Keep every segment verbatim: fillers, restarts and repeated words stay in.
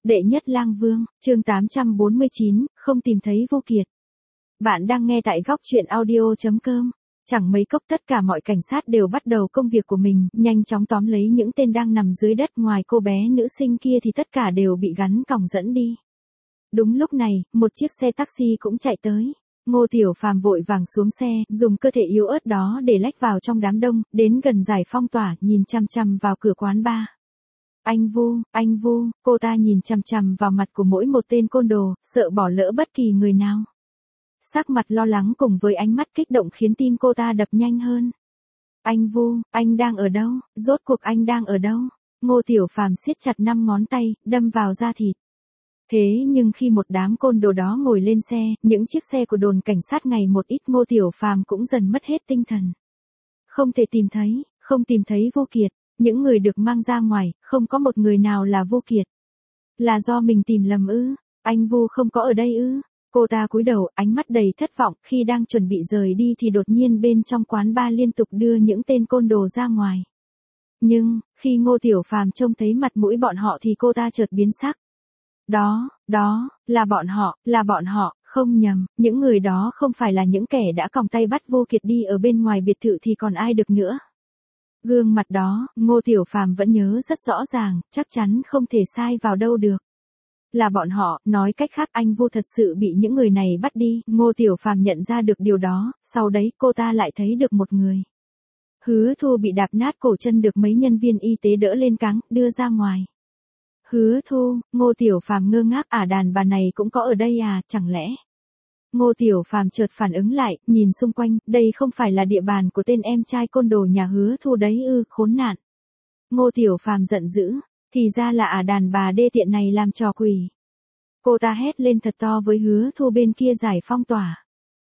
Đệ nhất lang vương, chương tám trăm bốn mươi chín, không tìm thấy Vô Kiệt. Bạn đang nghe tại góc truyện audio chấm com. Chẳng mấy chốc tất cả mọi cảnh sát đều bắt đầu công việc của mình, nhanh chóng tóm lấy những tên đang nằm dưới đất. Ngoài cô bé nữ sinh kia thì tất cả đều bị gắn còng dẫn đi. Đúng lúc này, một chiếc xe taxi cũng chạy tới. Ngô Tiểu Phàm vội vàng xuống xe, dùng cơ thể yếu ớt đó để lách vào trong đám đông, đến gần giải phong tỏa, nhìn chằm chằm vào cửa quán bar. Anh Vu, anh Vu, cô ta nhìn chằm chằm vào mặt của mỗi một tên côn đồ, sợ bỏ lỡ bất kỳ người nào. Sắc mặt lo lắng cùng với ánh mắt kích động khiến tim cô ta đập nhanh hơn. Anh Vu, anh đang ở đâu? Rốt cuộc anh đang ở đâu? Ngô Tiểu Phàm siết chặt năm ngón tay, đâm vào da thịt. Thế nhưng khi một đám côn đồ đó ngồi lên xe, những chiếc xe của đồn cảnh sát ngày một ít, Ngô Tiểu Phàm cũng dần mất hết tinh thần. Không thể tìm thấy, không tìm thấy Vô Kiệt. Những người được mang ra ngoài, không có một người nào là Vô Kiệt. Là do mình tìm lầm ư? Anh Vu không có ở đây ư? Cô ta cúi đầu, ánh mắt đầy thất vọng. Khi đang chuẩn bị rời đi thì đột nhiên bên trong quán bar liên tục đưa những tên côn đồ ra ngoài. Nhưng, khi Ngô Tiểu Phàm trông thấy mặt mũi bọn họ thì cô ta chợt biến sắc. Đó, đó, là bọn họ, là bọn họ, không nhầm, những người đó không phải là những kẻ đã còng tay bắt Vô Kiệt đi ở bên ngoài biệt thự thì còn ai được nữa. Gương mặt đó, Ngô Tiểu Phàm vẫn nhớ rất rõ ràng, chắc chắn không thể sai vào đâu được. Là bọn họ, nói cách khác anh Vu thật sự bị những người này bắt đi. Ngô Tiểu Phàm nhận ra được điều đó, sau đấy cô ta lại thấy được một người. Hứa Thu bị đạp nát cổ chân được mấy nhân viên y tế đỡ lên cáng, đưa ra ngoài. Hứa Thu, Ngô Tiểu Phàm ngơ ngác, à đàn bà này cũng có ở đây à, chẳng lẽ... Ngô Tiểu Phàm chợt phản ứng lại, nhìn xung quanh, đây không phải là địa bàn của tên em trai côn đồ nhà Hứa Thu đấy ư, khốn nạn. Ngô Tiểu Phàm giận dữ, thì ra là ả đàn bà đê tiện này làm trò quỷ. Cô ta hét lên thật to với Hứa Thu bên kia giải phong tỏa.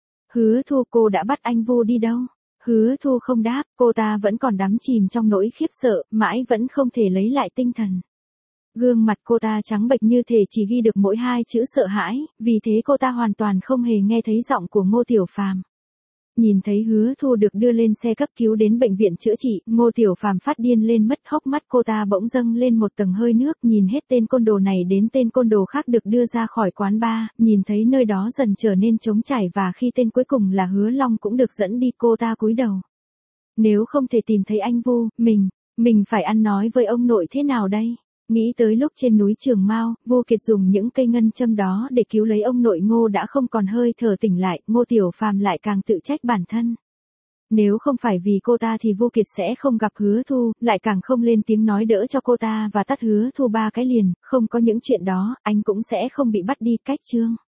Hứa Thu, cô đã bắt anh Vu đi đâu? Hứa Thu không đáp, cô ta vẫn còn đắm chìm trong nỗi khiếp sợ, mãi vẫn không thể lấy lại tinh thần. Gương mặt cô ta trắng bệch như thể chỉ ghi được mỗi hai chữ sợ hãi, vì thế cô ta hoàn toàn không hề nghe thấy giọng của Ngô Tiểu Phàm. Nhìn thấy Hứa Thu được đưa lên xe cấp cứu đến bệnh viện chữa trị, Ngô Tiểu Phàm phát điên lên mất, hốc mắt cô ta bỗng dâng lên một tầng hơi nước, nhìn hết tên côn đồ này đến tên côn đồ khác được đưa ra khỏi quán bar, nhìn thấy nơi đó dần trở nên trống trải và khi tên cuối cùng là Hứa Long cũng được dẫn đi, cô ta cúi đầu. Nếu không thể tìm thấy anh Vu, mình, mình phải ăn nói với ông nội thế nào đây? Nghĩ tới lúc trên núi Trường Mao, Vô Kiệt dùng những cây ngân châm đó để cứu lấy ông nội Ngô đã không còn hơi thở tỉnh lại, Ngô Tiểu Phàm lại càng tự trách bản thân. Nếu không phải vì cô ta thì Vô Kiệt sẽ không gặp Hứa Thu, lại càng không lên tiếng nói đỡ cho cô ta và tắt Hứa Thu ba cái liền, không có những chuyện đó, anh cũng sẽ không bị bắt đi. Cách chương